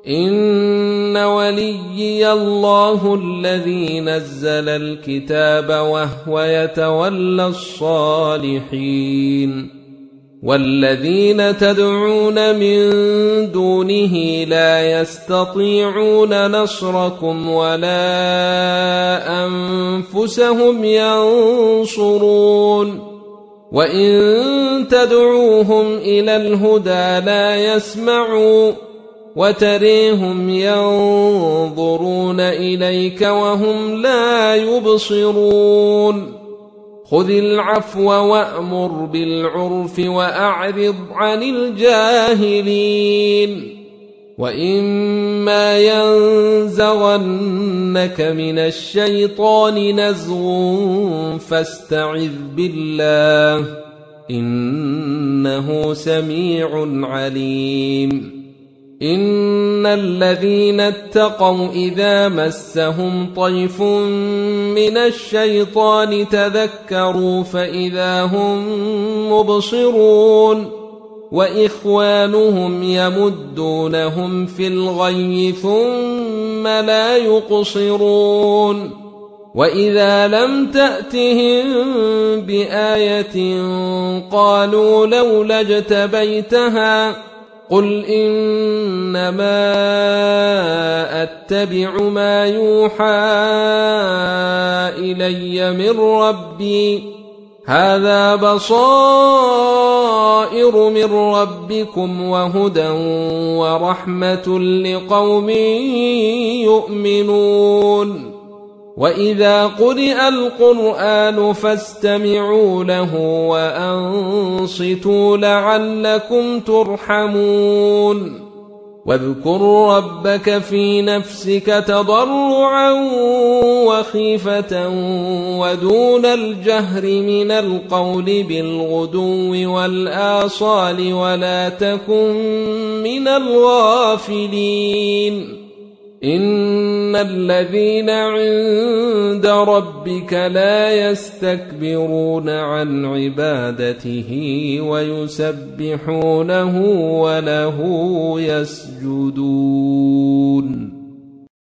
إن وليي الله الذي نزل الكتاب وهو يتولى الصالحين والذين تدعون من دونه لا يستطيعون نصركم ولا أنفسهم ينصرون وإن تدعوهم إلى الهدى لا يسمعوا وتريهم ينظرون إليك وهم لا يبصرون خذ العفو وأمر بالعرف وأعرض عن الجاهلين وإما ينزغنك من الشيطان نزغ فاستعذ بالله إنه سميع عليم إن الذين اتقوا إذا مسهم طيف من الشيطان تذكروا فإذا هم مبصرون وإخوانهم يمدونهم في الغي ثم لا يقصرون وإذا لم تأتهم بآية قالوا لولا اجتبيتها قل إنما أتبع ما يوحى إلي من ربي هذا بصائر من ربكم وهدى ورحمة لقوم يؤمنون وإذا قرئ القرآن فاستمعوا له وأنصتوا لعلكم ترحمون واذكر ربك في نفسك تضرعا وخيفة ودون الجهر من القول بالغدو والآصال ولا تكن من الغافلين إن الذين عند ربك لا يستكبرون عن عبادته ويسبحونه وله يسجدون